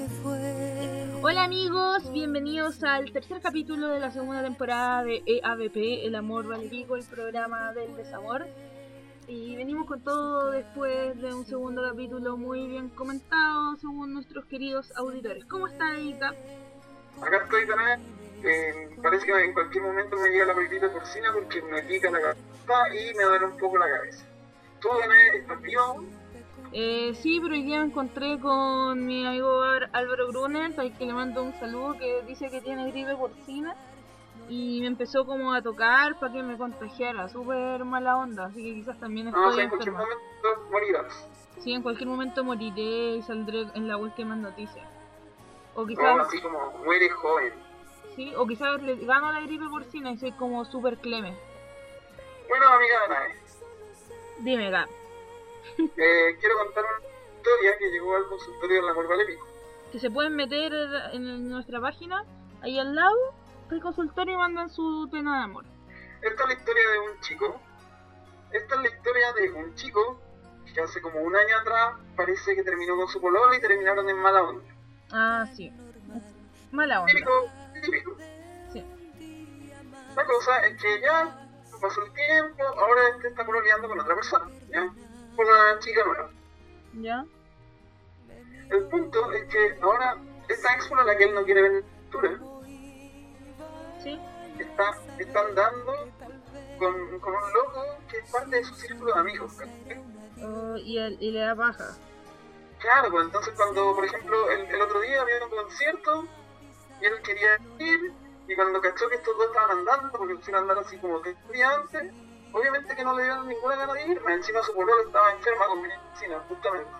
Hola amigos, bienvenidos al tercer capítulo de la segunda temporada de EAVP, El Amor Vale Pico, el programa del desamor. Y venimos con todo después de un segundo capítulo muy bien comentado según nuestros queridos auditores. ¿Cómo está Edita? Acá estoy también. Parece que en cualquier momento me llega la pelotita porcina porque me pica la cabeza y me duele un poco la cabeza. ¿Tú, Danae, estás vivo aún? Sí, pero hoy día me encontré con mi amigo Álvaro Gruner, al que le mando un saludo, que dice que tiene gripe porcina. Y me empezó como a tocar para que me contagiara, súper mala onda, así que quizás también estoy No, o sea, en cualquier enferma. momento morirás. Sí, en cualquier momento moriré y saldré en las últimas noticias. O No, quizás, así como mueres joven. sí, o quizás le gano la gripe porcina y soy como súper cleme. Bueno, amiga Danae, Dime, Gab. quiero contar una historia que llegó al consultorio del Amor Vale Pico. Que se pueden meter en nuestra página, ahí al lado del consultorio, y mandan su pena de amor. Esta es la historia de un chico. Esta es la historia de un chico que hace como un año atrás parece que terminó con su polola y terminaron en mala onda. Ah, sí. Mala onda. Típico. Sí. La cosa es que ya pasó el tiempo, ahora este está pololeando con otra persona, ¿ya? Con una chica nueva. ¿Ya? El punto es que ahora esta ex con la que él no quiere ver en pintura Sí. está andando con un loco que es parte de su círculo de amigos. Y le da paja. Claro, pues entonces cuando, por ejemplo, el otro día había un concierto y él quería ir, y cuando cachó que estos dos estaban andando, porque pusieron a andar así como que día antes, obviamente que no le dieron ninguna gana de ir, encima su polola estaba enferma con medicina, justamente.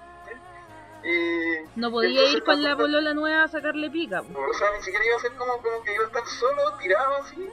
No podía ir con la polola nueva a sacarle pica. O sea, ni siquiera iba a ser como que iba a estar solo, tirado así,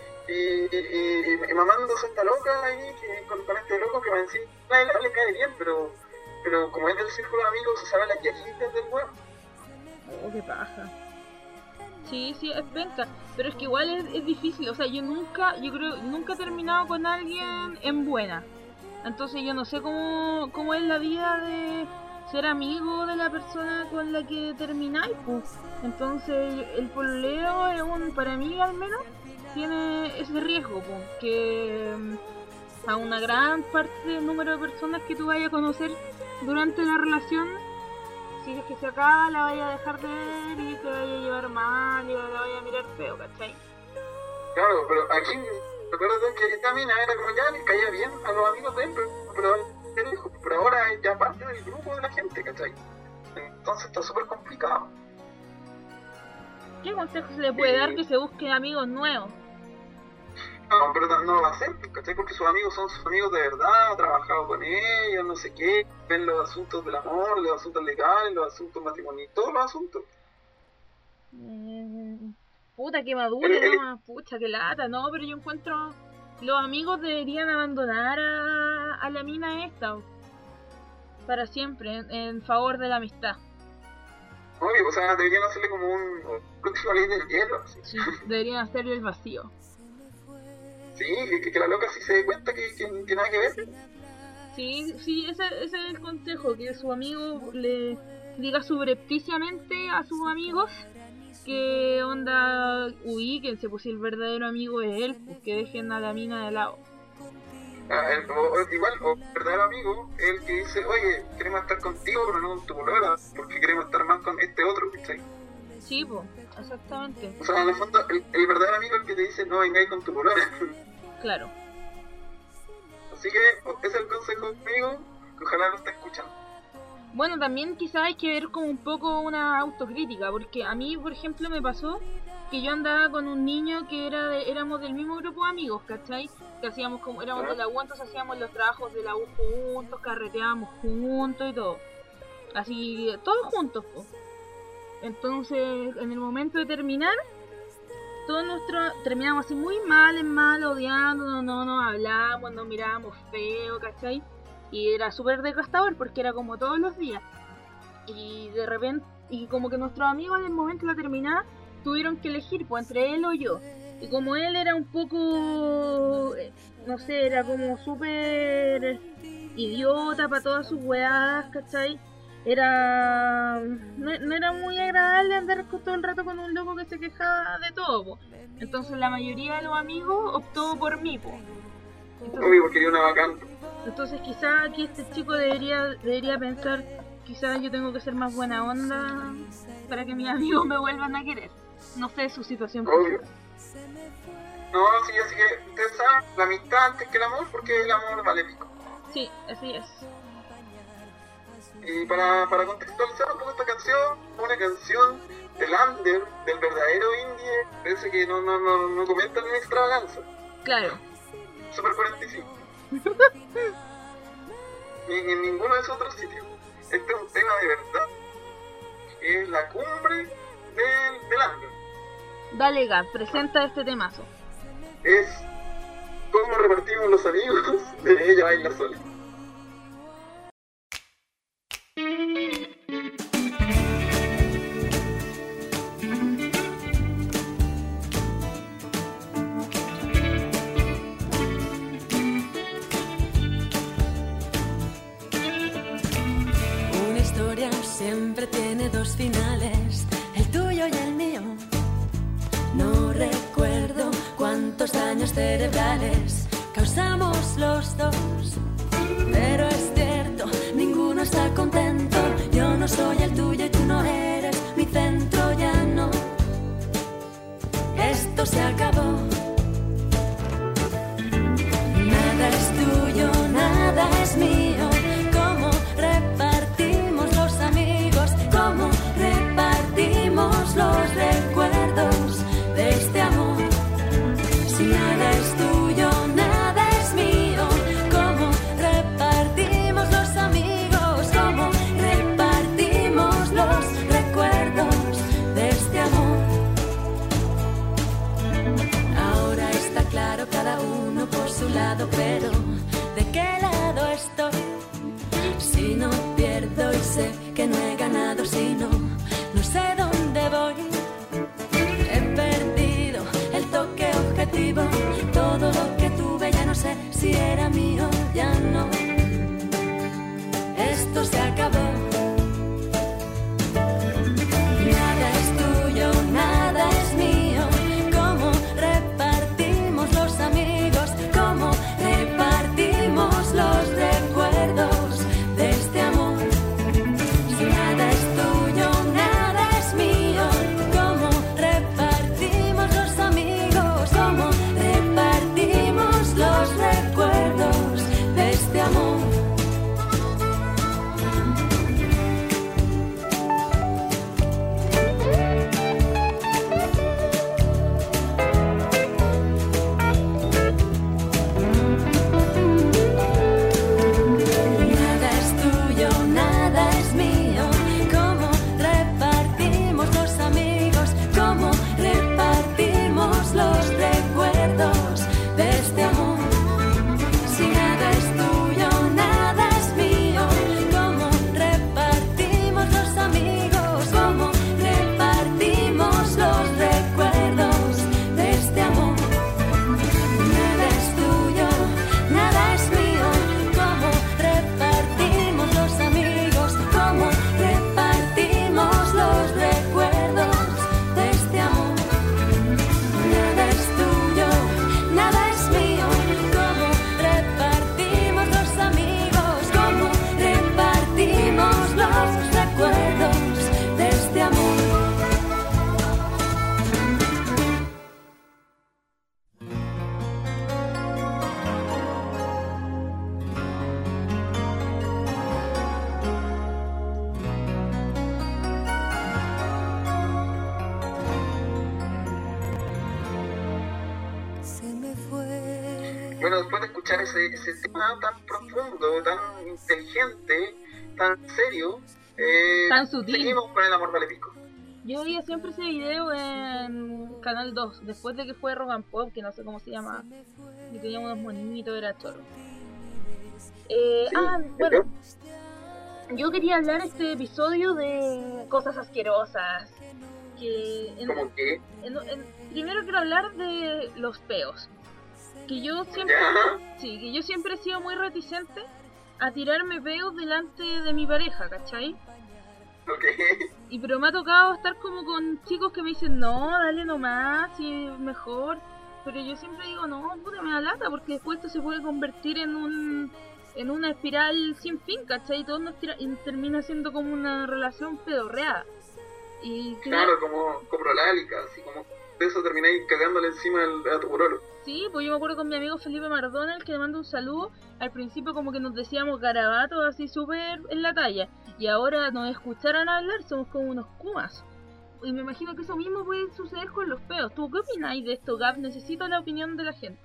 y mamándose esta loca ahí, con este loco que encima le cae bien, pero como es del círculo de amigos, se sabe las quejitas del huevo. Oh, qué paja. Sí, es penca, pero es que igual es difícil, o sea, yo creo, nunca he terminado con alguien en buena. Entonces yo no sé cómo es la vida de ser amigo de la persona con la que termináis, pues. Entonces el pololeo para mí al menos, tiene ese riesgo, pues, que a una gran parte del número de personas que tú vayas a conocer durante la relación, si es que se acaba, la vaya a dejar de ver y te vaya a llevar mal y la vaya a mirar feo, ¿cachai? Claro, pero aquí recuerdo que esta mina era como ya le caía bien a los amigos de él, pero ahora es ya parte del grupo de la gente, ¿cachai? Entonces está súper complicado. ¿Qué consejo se le puede dar? Que se busquen amigos nuevos. No, pero no lo va a hacer, ¿cachai? Porque sus amigos son sus amigos de verdad, ha trabajado con ellos, no sé qué, ven los asuntos del amor, los asuntos legales, los asuntos matrimoniales, todos los asuntos. Puta, que madure, no, pucha, que lata, no, pero yo encuentro, los amigos deberían abandonar a la mina esta, para siempre, en favor de la amistad. Obvio, o sea, deberían hacerle como un próximo ley del hielo, así. Sí, deberían hacerle el vacío. Sí, que la loca sí se dé cuenta que nada que ver. Sí, ese es el consejo, que su amigo le diga subrepticiamente a sus amigos que onda, ubíquense, pues si el verdadero amigo es él, pues que dejen a la mina de lado. O verdadero amigo es el que dice, oye, queremos estar contigo, pero no con tu polola, porque queremos estar más con este otro, ¿cachai? Sí, pues, exactamente. O sea, en el fondo, el verdadero amigo es el que te dice, no vengáis con tu polola. Claro. Así que ese es el consejo amigo, que ojalá lo esté escuchando. Bueno, también quizás hay que ver como un poco una autocrítica, porque a mí, por ejemplo, me pasó que yo andaba con un niño que éramos del mismo grupo de amigos, ¿cachai? Que hacíamos como, éramos de la U, entonces hacíamos los trabajos de la U juntos, carreteábamos juntos y todo. Así, todos juntos, pues. Entonces, en el momento de terminar, terminamos así muy mal, odiando, no nos hablábamos, nos mirábamos feo, ¿cachai? Y era súper desgastador porque era como todos los días. Y de repente, y como que nuestros amigos en el momento de la terminada tuvieron que elegir, pues, entre él o yo. Y como él era un poco, no sé, era como súper idiota para todas sus weadas, ¿cachai? no era muy agradable andar todo el rato con un loco que se quejaba de todo, po. Entonces la mayoría de los amigos optó por mí, po. Obvio, porque quería una bacán. Entonces quizá aquí este chico debería pensar, quizá yo tengo que ser más buena onda para que mis amigos me vuelvan a querer. No sé su situación. Obvio. No, sí, así que ustedes saben, la amistad antes que el amor, porque el amor vale pico. Sí, así es. Y para contextualizar un poco esta canción, una canción del under, del verdadero indie, parece que no comentan en extravaganza. Claro. Super 45. Ni en ninguno de esos otros sitios. Este es un tema de verdad, que es la cumbre del under. Dale, Gab, presenta este temazo. Es cómo repartimos los amigos de Ella Baila Sola. Una historia siempre tiene dos finales, el tuyo y el mío. No recuerdo cuántos daños cerebrales causamos los dos, pero es cierto, ninguno está contento. Yo no soy el tuyo y tú no eres mi centro, ya no. Esto se acabó. Nada es tuyo, nada es mío. ¿Cómo repartimos los amigos? ¿Cómo repartimos los recuerdos de este amor? Si nada es tuyo, nada es mío. ¿Cómo repartimos los amigos? ¿Cómo repartimos los recuerdos de este amor? Ahora está claro, cada uno por su lado, pero ¿de qué lado estoy? Si no pierdo y sé que no he ganado, si no sé dónde voy. He perdido el toque objetivo, todo lo que tuve ya no sé si era mío, ya no. Esto se acabó. Nada es tuyo, nada es mío. ¿Cómo repartimos los amigos? ¿Cómo repartimos los recuerdos de este amor? Si nada es tuyo, nada es mío. ¿Cómo repartimos los amigos? ¿Cómo repartimos los recuerdos de este amor? Nada es tuyo, nada es mío. ¿Cómo repartimos los amigos? ¿Cómo repartimos los recuerdos de este amor? Si nada es tuyo, nada es mío. ¿Cómo repartimos los amigos? ¿Cómo repartimos los recuerdos de este amor? Nada es tuyo, nada es mío. ¿Cómo repartimos los amigos? ¿Cómo repartimos los recuerdos de este amor? Nada es tuyo, nada es mío. ¿Cómo repartimos los amigos? ¿Cómo repartimos los recuerdos de este amor? Se me fue. Bueno, después de escuchar ese tema tan profundo, tan inteligente, tan serio, Tan sutil. seguimos con el amor vale pico. Yo veía siempre ese video en Canal 2, después de que fue Rock and Pop, que no sé cómo se llama, y tenía unos monitos, era choro. Bueno, yo quería hablar este episodio de cosas asquerosas. Como que, Primero quiero hablar de los peos. Que yo siempre, ya, que yo siempre he sido muy reticente a tirarme peos delante de mi pareja, ¿cachai? pero me ha tocado estar como con chicos que me dicen, no, dale nomás, sí, mejor. Pero yo siempre digo, no, puta, me da lata, porque después esto se puede convertir en una espiral sin fin, ¿cachai? Y todo termina siendo como una relación pedorreada. Y claro, como coprolálica, así como de eso termináis cagándole encima a tu pololo. Sí, pues yo me acuerdo con mi amigo Felipe Mardonel, que le mando un saludo. Al principio como que nos decíamos garabatos así súper en la talla. Y ahora nos escucharan hablar, somos como unos kumas. Y me imagino que eso mismo puede suceder con los peos. ¿Tú qué opináis de esto, Gab? Necesito la opinión de la gente.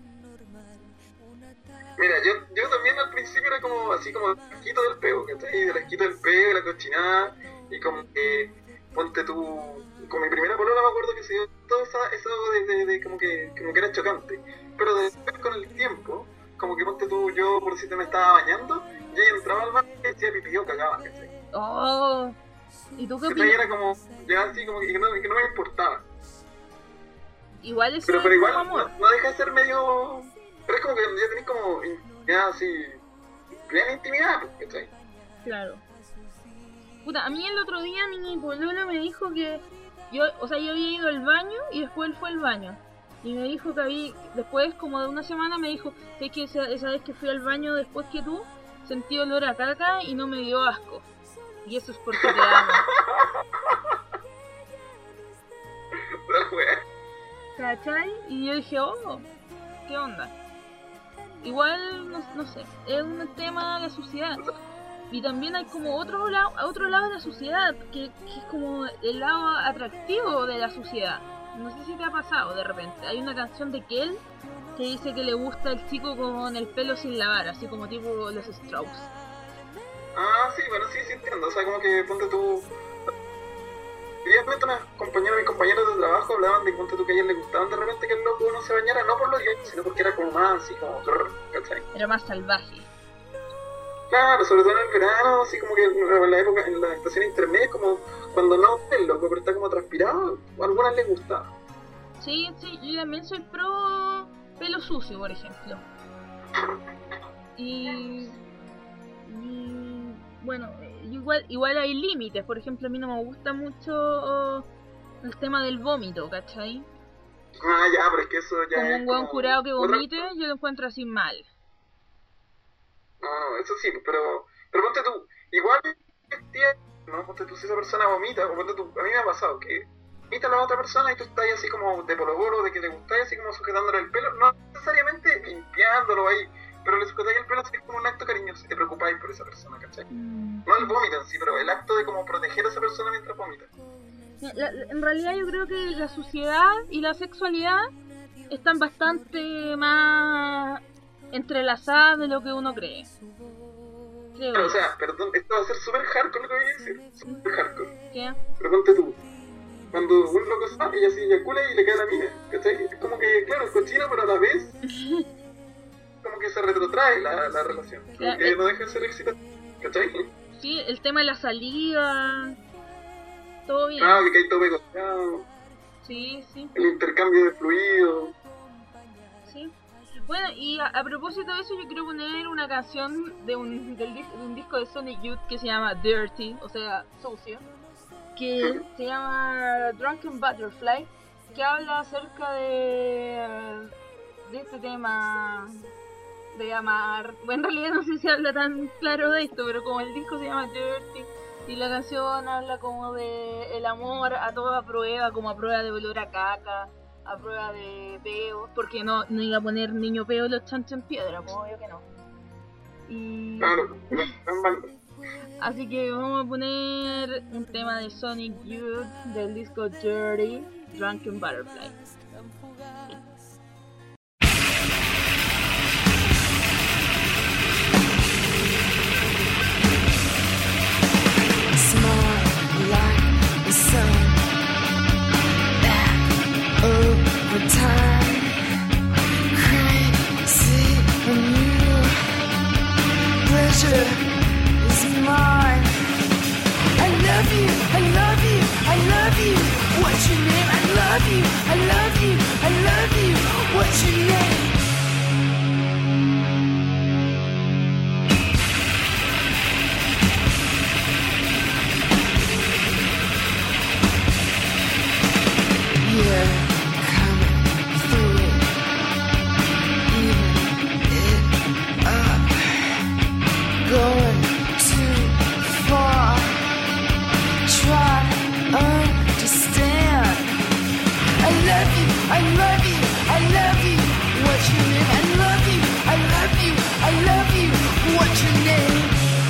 Mira, yo también al principio era como así como el asquito del peo, ¿cachai? Del asquito del peo y la cochinada. Y como que, ponte tú, con mi primera polola me acuerdo que se dio todo eso de como que era chocante. Pero después con el tiempo, como que ponte tú, yo por si te me estaba bañando, yo entraba al baño y decía pipí o cagaba, ¿cachai? Oh, ¿y tú qué opinas? Era como, ya así como que no me importaba. Igual eso pero es igual como amor. No deja de ser medio... Pero es como que ya tenés como intimidad así, plena intimidad, ¿cachai? Claro. Puta, a mí el otro día mi pololo me dijo que yo había ido al baño y después él fue al baño. Y me dijo que después como de una semana me dijo, sé que esa vez que fui al baño después que tú, sentí olor a caca y no me dio asco. Y eso es porque te amo. ¿Cachai? Y yo dije, oh, ¿qué onda? Igual, no sé, es un tema de la sociedad. Y también hay como otro lado de la sociedad, que es como el lado atractivo de la sociedad. No sé si te ha pasado de repente. Hay una canción de Kel que dice que le gusta el chico con el pelo sin lavar, así como tipo los Strokes. Ah, sí, bueno, sí entiendo. O sea, como que ponte tú... Evidentemente mis compañeros de trabajo hablaban de que ponte tú que a ellos les gustaban de repente que el loco no se bañara, no por lo que, sino porque era como más así como... ¿cachai? Era más salvaje. Claro, sobre todo en el verano, así como que en la época, en la estación intermedia, como cuando no el loco, pero está como transpirado, a algunas les gusta. Sí, yo también soy pro pelo sucio, por ejemplo. Y bueno, igual hay límites. Por ejemplo, a mí no me gusta mucho el tema del vómito, ¿cachai? Ah, ya, pero es que eso ya como es un hueón curado que vomite, otra... yo lo encuentro así mal. No, eso sí, pero ponte tú, igual, no, ponte tú si esa persona vomita, o ponte tú, a mí me ha pasado que vomita a la otra persona y tú estás así como de polo, de que le gustáis, así como sujetándole el pelo, no necesariamente limpiándolo ahí, pero le sujetáis el pelo así como un acto cariñoso, te preocupáis por esa persona, ¿cachai? No el vómito en sí, pero el acto de como proteger a esa persona mientras vomita. En realidad yo creo que la sociedad y la sexualidad están bastante más entrelazadas de lo que uno cree. Pero, o sea, perdón, esto va a ser súper hardcore lo que voy a decir, súper hardcore. ¿Qué? Pero ponte tú, cuando un loco sabe, ella se eyacula y le queda la mina, ¿cachai? Es como que, claro, es cochino, pero a la vez como que se retrotrae la relación, como que no deja de ser excitante, ¿cachai? Sí, el tema de la saliva, todo bien. Ah, que hay todo pegoteado. Sí. El intercambio de fluidos. Sí. Bueno, y a propósito de eso, yo quiero poner una canción de un disco de Sonic Youth que se llama Dirty, o sea, sucio, que se llama Drunken Butterfly, que habla acerca de este tema de amar. Bueno, en realidad no sé si habla tan claro de esto, pero como el disco se llama Dirty y la canción habla como de el amor a toda prueba, como a prueba de olor a caca, a prueba de peo, porque no iba a poner niño peo los chanchos en piedra, pues obvio que no. Y... Claro, así que vamos a poner un tema de Sonic Youth del disco Dirty, Drunken Butterfly. I love you, I love you. What's your name? I love you, I love you, I love you. What's your name?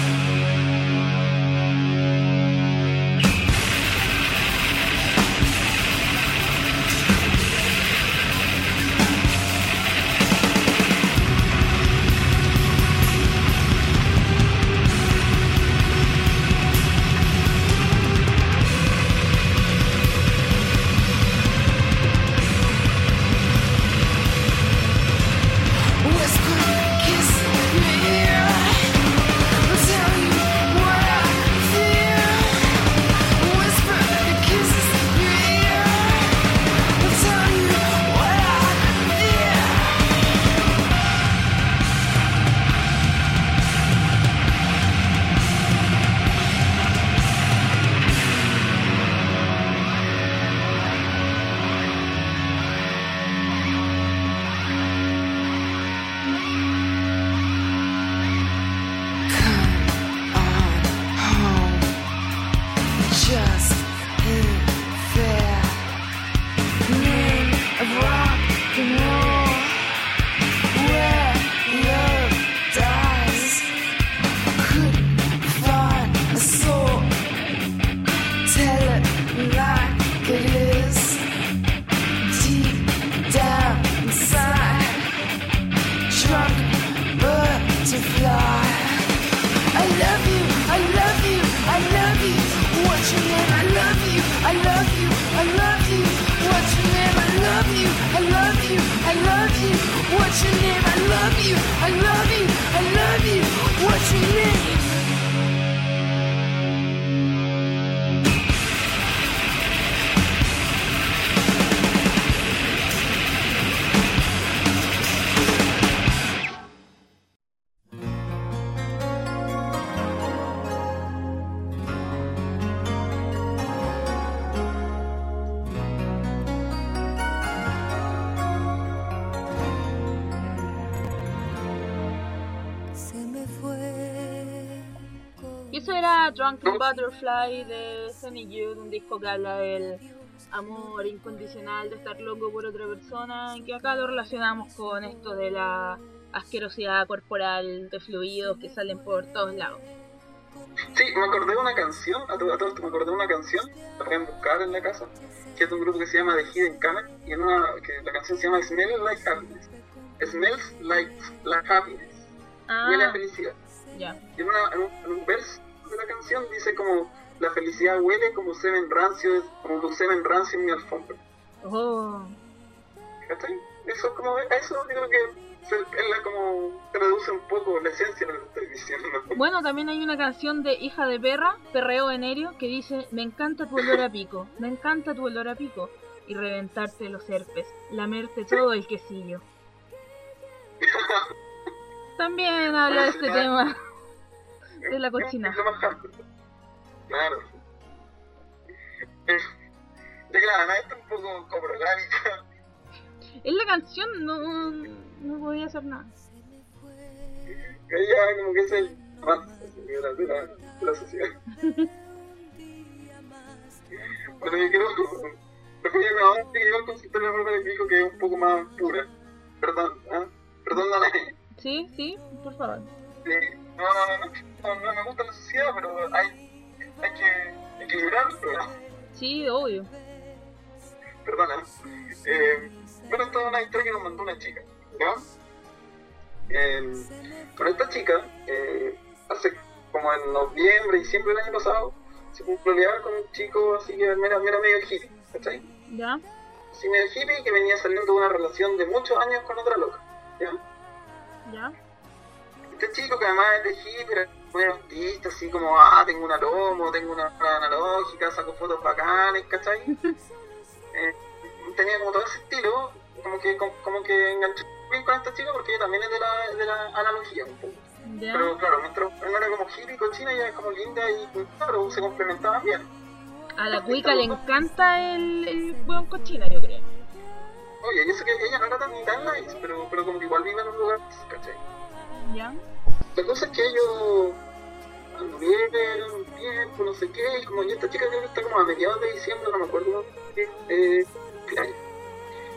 Eso era Drunken Butterfly de Sonny Youth, un disco que habla del amor incondicional, de estar loco por otra persona, y que acá lo relacionamos con esto de la asquerosidad corporal, de fluidos que salen por todos lados. Sí, me acordé de una canción, a todo esto me acordé de una canción, la pueden buscar en la casa, que es de un grupo que se llama The Hidden Camel, y que la canción se llama Smells Like Happiness. Smells like Happiness. Huele a felicidad. Ya. Y en un verso de la canción dice como: la felicidad huele como semen rancio, como tu semen rancio en mi alfombra. Oh. ¿Cachai? Eso es como, eso digo que como traduce un poco la esencia de lo que estoy diciendo. Bueno, también hay una canción de Hija de Perra, Perreo Venerio, que dice: me encanta tu olor a pico, me encanta tu olor a pico, y reventarte los herpes, lamerte todo el quesillo. También habla de este tema de la cochina. Claro. Claro, esto es un poco coprogánica. En la canción no podía hacer nada. Ya como que es el de la sociedad. Bueno, yo quiero prefería grabar que llegó al consultorio de Bárbara y dijo que es un poco más pura. Perdón, perdón, Danae. Sí, por favor. No me gusta la sociedad, pero hay que equilibrarlo, ¿no? Sí, obvio. Perdona. Bueno, esta es una historia que nos mandó una chica, ¿ya? Con esta chica, hace como en noviembre, diciembre del año pasado, se cumpleaños con un chico así que era medio hippie, ¿cachai? Ya. Así medio hippie que venía saliendo de una relación de muchos años con otra loca, ¿ya? Ya. Este chico que además es de hippie, era muy artista, así como, tengo una lomo, tengo una analógica, saco fotos bacanas, ¿cachai? Tenía como todo ese estilo, como que enganchó bien con esta chica porque ella también es de la analogía un poco. Ya. Pero claro, mientras no era como hippie, cochina, ella es como linda y claro, se complementaban bien. A la cuica le encanta el hueón cochina, yo creo. Oye, yo sé que ella no era tan nice, pero como que igual vive en un lugar, ¿cachai? Ya. La cosa es que ellos anduvieron un tiempo, no sé qué, y como ya esta chica creo que está como a mediados de diciembre, no me acuerdo qué año.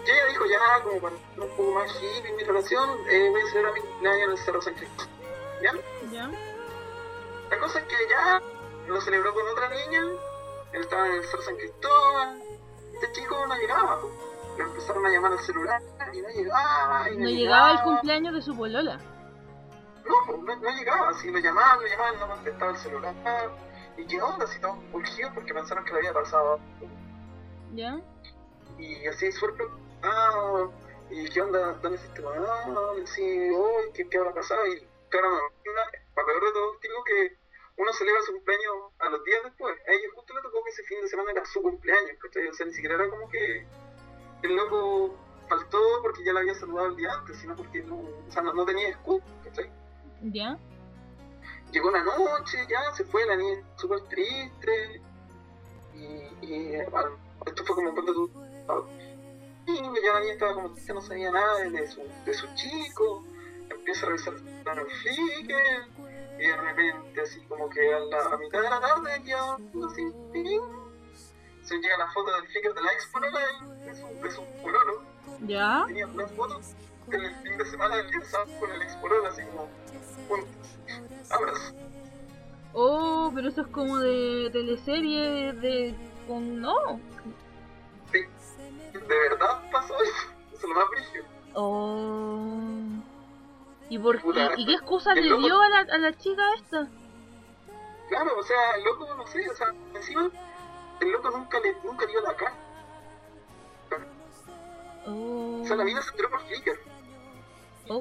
Y ella dijo, ya, como para estar un poco más hippie en mi relación, voy a celebrar mi cumpleaños en el Cerro San Cristóbal. ¿Ya? ¿Ya? La cosa es que ya lo celebró con otra niña, él estaba en el Cerro San Cristóbal, este chico no llegaba, pues. Le empezaron a llamar al celular y no llegaba, y No llegaba el cumpleaños de su polola. No, pues no llegaba, si lo llamaban, no contestaba el celular. ¿Y qué onda? Si estaban urgidos porque pensaron que le había pasado. ¿Ya? Y así súper preocupado. ¿Y qué onda? ¿Dónde hiciste? Sí, hoy, ¿qué habrá pasado? Y claro, para peor de todo, digo que uno celebra su cumpleaños a los días después. A ella justo le tocó que ese fin de semana era su cumpleaños, ¿cachai? O sea, ni siquiera era como que el loco faltó porque ya la había saludado el día antes, sino porque no tenía excusa, ¿cachai? ¿Ya? Llegó la noche, ya se fue, la niña súper triste. Y esto fue como cuando tú. Y ya la niña estaba como triste, no sabía nada de su chico. Empieza a revisar el Flickr. Y de repente, así como que a mitad de la tarde, ya así, se llega la foto del Flickr de la ex polola de su pololo. ¿Ya? Tenía unas fotos en el fin de semana del día con el ex pololo, así como juntos. Abrazos. Oh, pero eso es como de teleserie con no. Sí, de verdad pasó eso. Eso es lo más brígido. Oh. ¿Y qué excusa le dio a la chica esta? Claro, o sea, el loco, no sé, o sea, encima, el loco nunca dio la cara. Oh. O sea, la mina se entró por Flickr. Oh.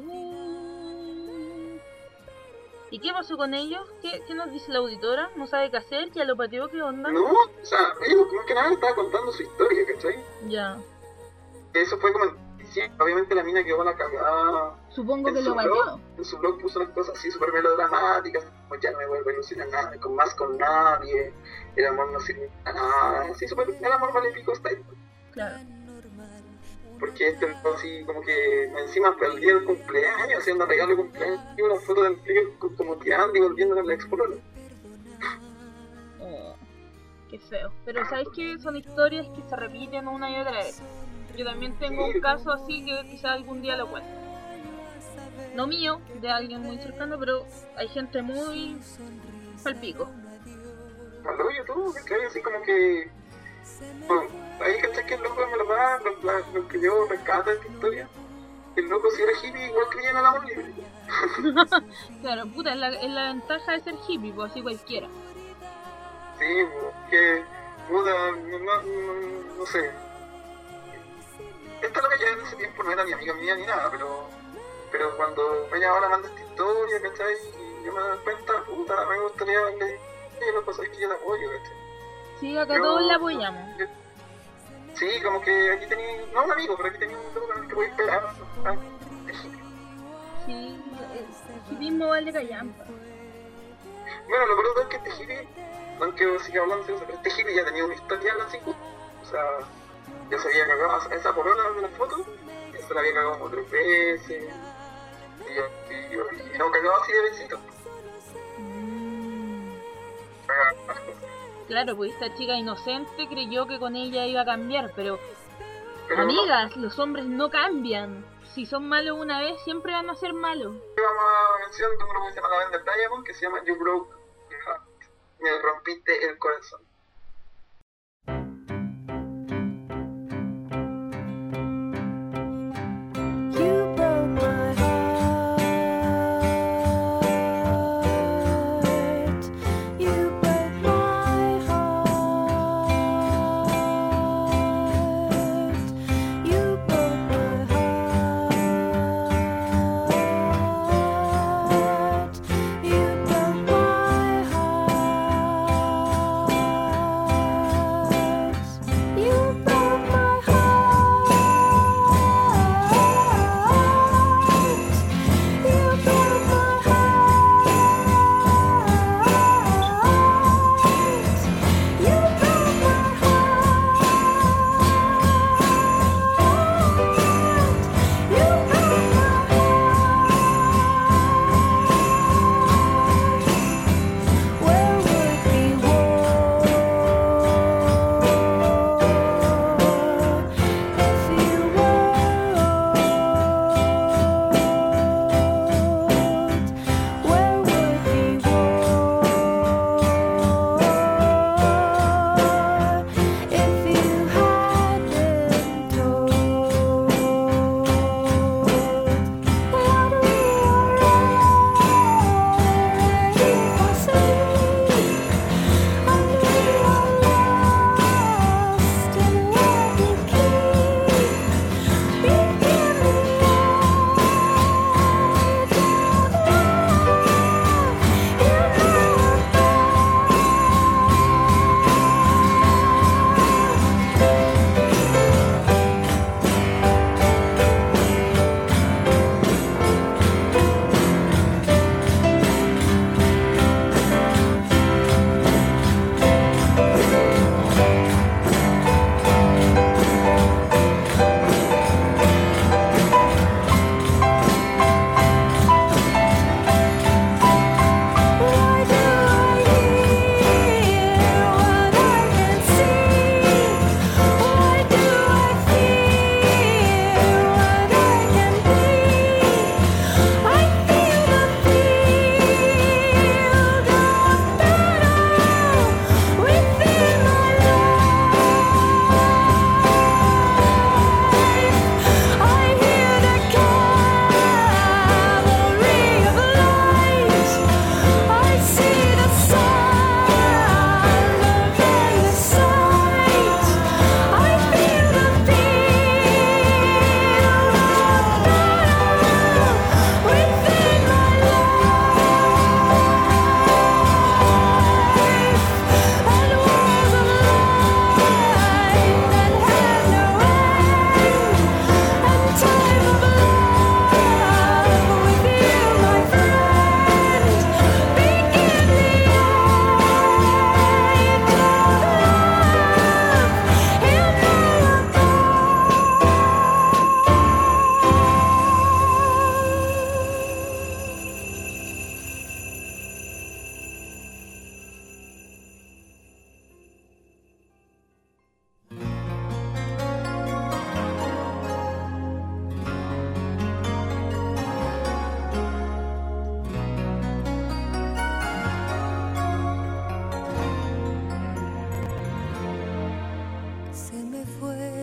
¿Y qué pasó con ellos? ¿Qué nos dice la auditora? ¿No sabe qué hacer? ¿Ya lo pateó? ¿Qué onda? No, o sea, ellos más que nada estaba contando su historia, ¿cachai? Ya. Eso fue como diciendo, obviamente la mina quedó la cagada. Supongo que lo pateó. En su blog puso unas cosas así súper melodramáticas, como ya no me vuelvo a ilusionar nada, con nadie, el amor no sirve para nada, así súper, el amor maléfico está ahí. Claro. Porque este así como que encima el día del cumpleaños, haciendo regalo de cumpleaños, y una foto del Flickr como tirando y volviendo con la ex polola. Oh, qué feo. Pero ¿sabes qué? Son historias que se repiten una y otra vez. Yo también tengo un caso así que quizás algún día lo cuente. No mío, de alguien muy cercano, pero hay gente muy palpico. Cuando yo tú, que así como que... Bueno, ahí caché que el loco me lo da, lo que yo rescato de esta historia. El loco si era hippie igual creía en el amor libre. Claro, puta, es la ventaja de ser hippie, pues así cualquiera. Sí, que... Puta, no sé. Esta loca ya en ese tiempo no era ni amiga mía ni nada, pero cuando ella ahora manda esta historia, ¿cachai? Y yo me doy cuenta, puta, me gustaría darle... Lo que pasa es que yo la apoyo, ¿cachai? Sí, acá todos la apoyamos. Sí, como que aquí tenía, no un amigo, pero aquí tenía un loco con el que voy a esperar. Sí, el hippismo vale callampa. Bueno, lo peor es que este hippie, aunque siga hablando de eso, pero este hippie ya tenía una historia así, o sea, ya se había cagado esa polola de la foto, ya se la había cagado como 3 veces, y no cagaba así de besito. Claro, pues esta chica inocente creyó que con ella iba a cambiar, pero amigas, los hombres no cambian. Si son malos una vez, siempre van a ser malos. Vamos a mencionar un grupo que se llama La Venda Diamond, que se llama You Broke My Heart. Me rompiste el corazón.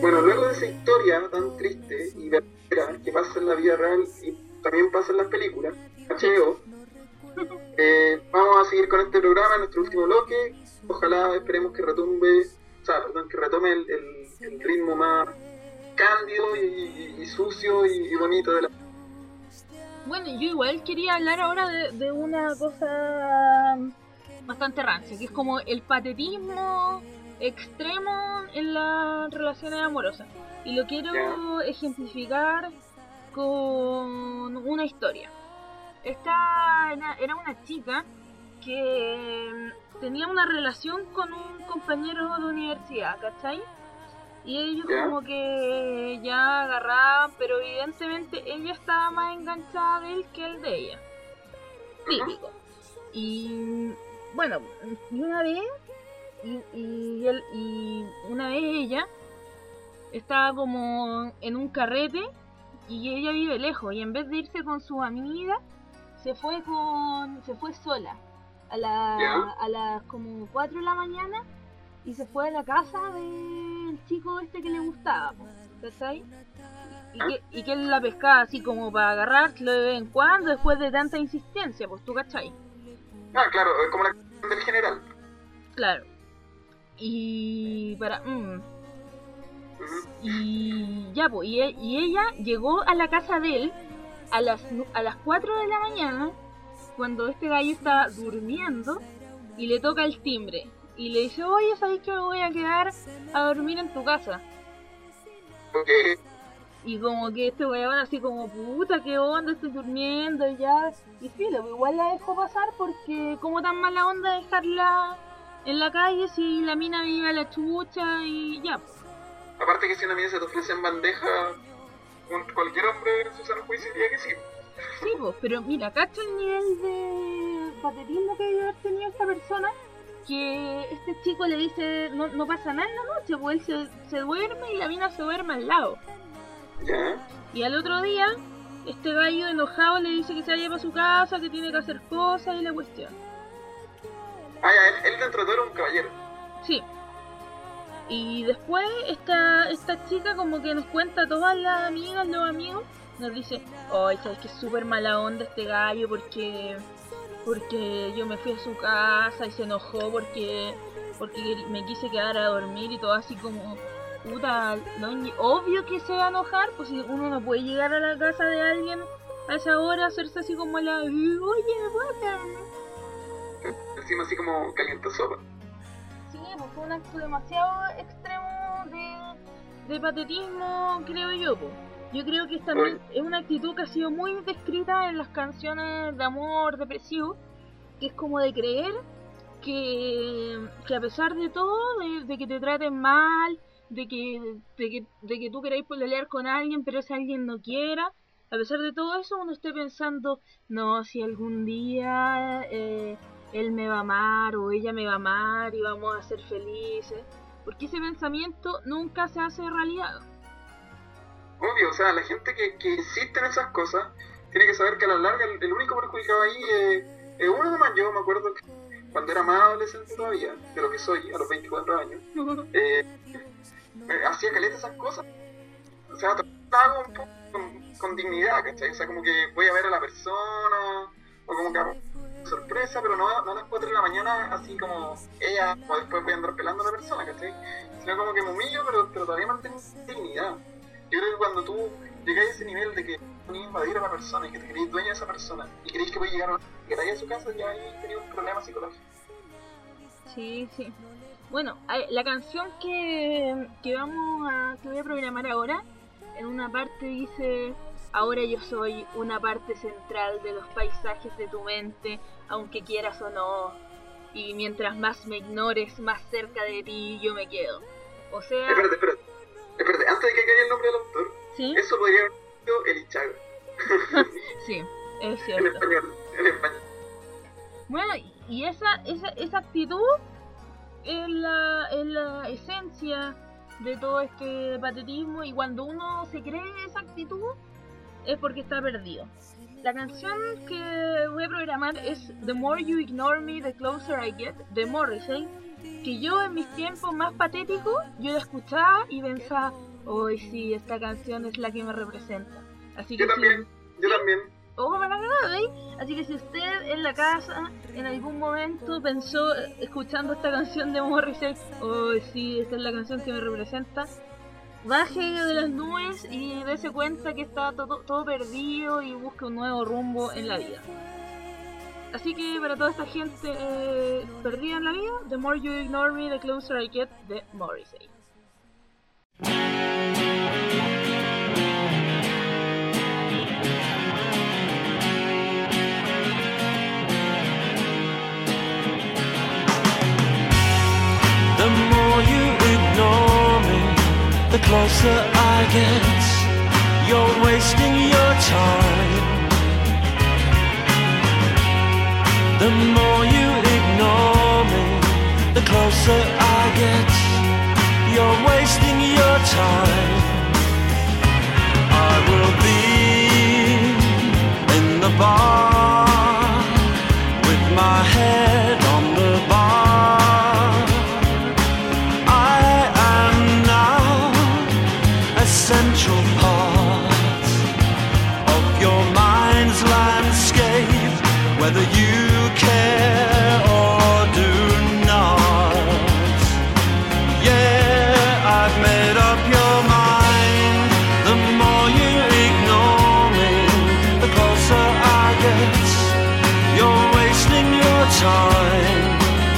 Bueno, luego de esa historia tan triste y verdadera que pasa en la vida real y también pasa en las películas, HBO, vamos a seguir con este programa, nuestro último bloque. Ojalá esperemos que que retome el ritmo más cándido y sucio y bonito de la... Bueno, yo igual quería hablar ahora de una cosa bastante rancia, que es como el patetismo extremo en las relaciones amorosas. Y lo quiero ejemplificar con una historia. Esta era una chica que tenía una relación con un compañero de universidad, ¿cachai? Y ellos como que ya agarraban, pero evidentemente ella estaba más enganchada de él que él de ella. Típico. Y bueno, y una vez ella estaba como en un carrete y ella vive lejos y en vez de irse con su amiga se fue sola a las como 4 de la mañana y se fue a la casa del chico este que le gustaba, ¿cachai? Y que él la pescaba así como para agarrárselo de vez en cuando después de tanta insistencia, pues tú, ¿cachai? Ah, claro, es como la del general. Claro. Y y ya, pues, y ella llegó a la casa de él a las 4 de la mañana cuando este gallo estaba durmiendo y le toca el timbre y le dice, oye, ¿sabes que me voy a quedar a dormir en tu casa? Okay. Y como que este weón así como, puta, qué onda, estoy durmiendo y ya. Y filo, igual la dejó pasar porque como tan mala onda dejarla en la calle si la mina vive a la chucha y ya. Aparte que si una mina se te ofrece en bandeja, cualquier hombre en su sano juicio diría que sí. Sí, pues, pero mira, cacho el nivel de patetismo que debe haber tenido esta persona, que este chico le dice, no pasa nada en la noche, pues él se duerme y la mina se duerme al lado. ¿Ya? Y al otro día, este gallo enojado le dice que se vaya para su casa, que tiene que hacer cosas y la cuestión. Ah, ya, él dentro de todo era un caballero. Sí. Y después esta chica como que nos cuenta a todas las amigas, los amigos, nos dice, ay, sabes que es súper mala onda este gallo porque yo me fui a su casa y se enojó porque me quise quedar a dormir y todo así como, puta, no, obvio que se va a enojar, pues si uno no puede llegar a la casa de alguien a esa hora, hacerse así como oye, me pasa. Encima así como calienta sopa. Sí, pues fue un acto demasiado extremo de patetismo, creo yo, pues. Yo creo que también es una actitud que ha sido muy descrita en las canciones de amor depresivo, que es como de creer que a pesar de todo, de que te traten mal, de que tú queráis pelear con alguien, pero ese alguien no quiera, a pesar de todo eso uno esté pensando, no, si algún día él me va a amar o ella me va a amar y vamos a ser felices, porque ese pensamiento nunca se hace realidad. Obvio, o sea, la gente que insiste en esas cosas tiene que saber que a la larga el único perjudicado ahí es uno nomás. Yo me acuerdo que cuando era más adolescente todavía, de lo que soy, a los 24 años, hacía caleta esas cosas. O sea, hago un poco con dignidad, ¿cachai? O sea, como que voy a ver a la persona, o como que hago sorpresa, pero no a las 4 de la mañana, así como ella, o después voy a andar pelando a la persona, ¿cachai? Sino como que me humillo, pero todavía mantengo dignidad. Yo creo que cuando tú llegáis a ese nivel de que queréis invadir a la persona y que te queréis dueña de esa persona y queréis que pueda llegar a su casa, ya ahí tenéis un problema psicológico. Sí, sí. Bueno, la canción que voy a programar ahora, en una parte dice, ahora yo soy una parte central de los paisajes de tu mente, aunque quieras o no, y mientras más me ignores, más cerca de ti yo me quedo. O sea... Espérate, antes de que caiga el nombre del autor, ¿sí? Eso podría haber sido el Ichaga. Sí, es cierto. En español. Bueno, y esa actitud es la esencia de todo este patetismo, y cuando uno se cree esa actitud es porque está perdido. La canción que voy a programar es The More You Ignore Me, The Closer I Get, de Morrissey, que yo en mis tiempos más patéticos, yo la escuchaba y pensaba, Hoy sí, esta canción es la que me representa. Así Yo que también. Ojo para que no, ¿veis? Así que si usted en la casa en algún momento pensó escuchando esta canción de Morrissey, oh sí, esta es la canción que me representa, baje de las nubes y dése cuenta que está todo perdido y busque un nuevo rumbo en la vida. Así que para toda esta gente perdida en la vida, The More You Ignore Me, The Closer I Get, de Morrissey. The more you ignore me, the closer I get. You're wasting your time. The more you ignore me, the closer I get. You're wasting your time. I will be in the bar with my head on the bar. I am now a central part of your mind's landscape, whether you care or do not. Yeah, I've made up your mind. The more you ignore me, the closer I get. You're wasting your time.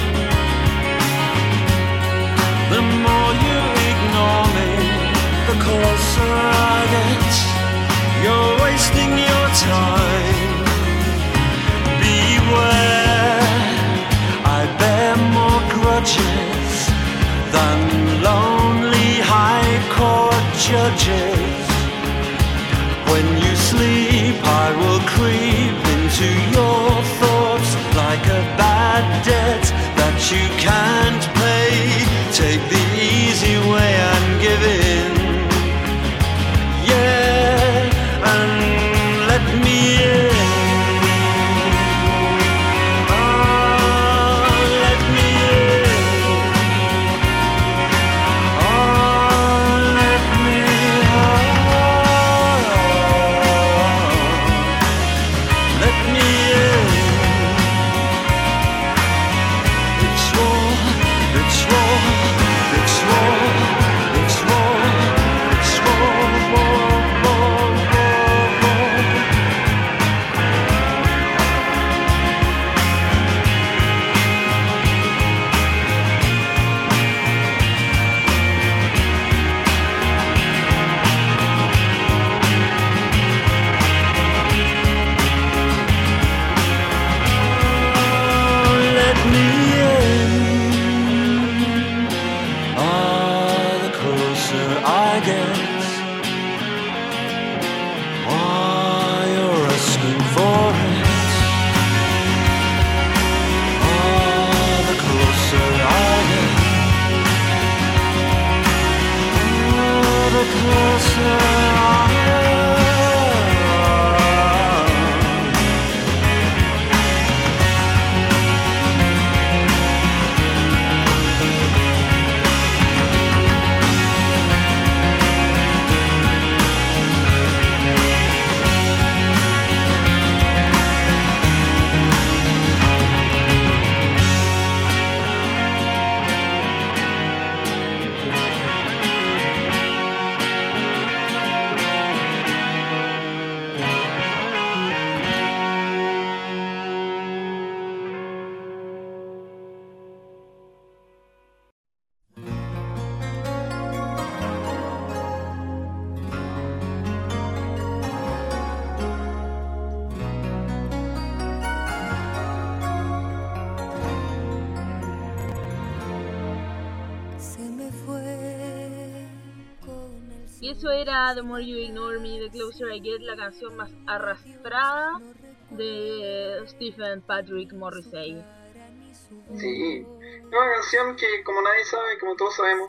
The more you ignore me, the closer I get. You're wasting your time. Beware, I bear more grudges than lonely high court judges. When you sleep, I will creep into your thoughts like a bad debt that you can't pay. Take the easy way and give in. Yeah, and let me in. Y eso era The More You Ignore Me, The Closer I Get, la canción más arrastrada de Stephen Patrick Morrissey. Sí, es una canción que como nadie sabe, como todos sabemos,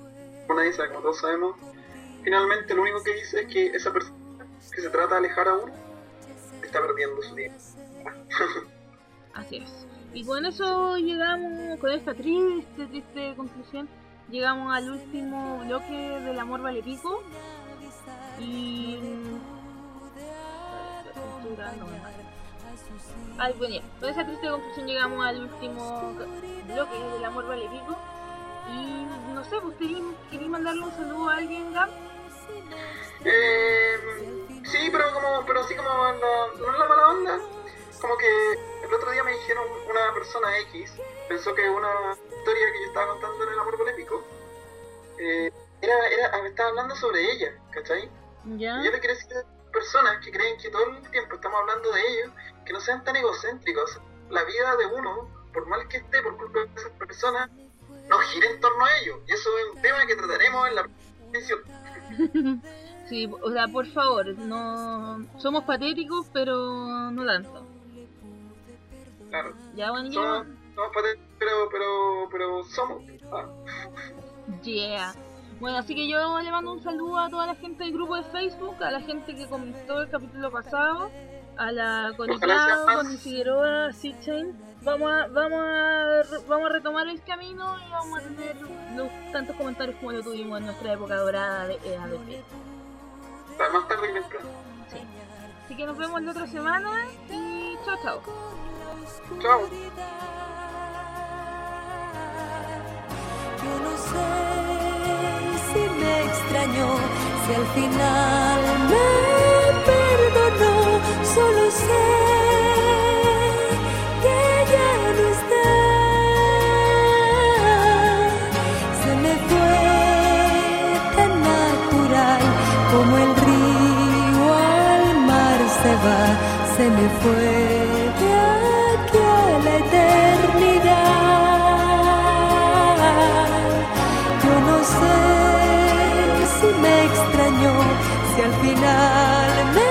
finalmente lo único que dice es que esa persona que se trata de alejar a uno está perdiendo su tiempo. Así es. Y con eso llegamos, con esta triste conclusión, llegamos al último bloque del Amor Vale Pico. Y... Ay, bueno, con esa triste conclusión llegamos al último bloque del Amor Vale Pico. Y no sé, pues ¿queréis mandarle un saludo a alguien, Gab? Sí, pero así como no es la mala onda. Como que el otro día me dijeron una persona X, pensó que una historia que yo estaba contando en el Amor Polémico me estaba hablando sobre ella, ¿cachai? ¿Ya? Y yo le quiero decir a personas que creen que todo el tiempo estamos hablando de ellos, que no sean tan egocéntricos. La vida de uno, por mal que esté, por culpa de esas personas, no gira en torno a ellos. Y eso es un tema que trataremos en la próxima. Sí, o sea, por favor, no somos patéticos, pero no tanto. Claro. Ya, bueno, somos patéticos, pero somos. Yeah. Bueno, así que yo le mando un saludo a toda la gente del grupo de Facebook, a la gente que comentó el capítulo pasado, a la Connie Claudio, Connie Figueroa, Sitchain. Vamos a retomar el camino y vamos a tener tantos comentarios como lo tuvimos en nuestra época dorada de EADP. Más tarde y temprano. Sí. Así que nos vemos la otra semana y chao, chao. Chao. Yo no sé si me extrañó, si al final me perdonó, solo sé que ya no está. Se me fue tan natural como el río al mar se va, se me fue de aquí a la eternidad. Yo no sé si me extrañó, si al final me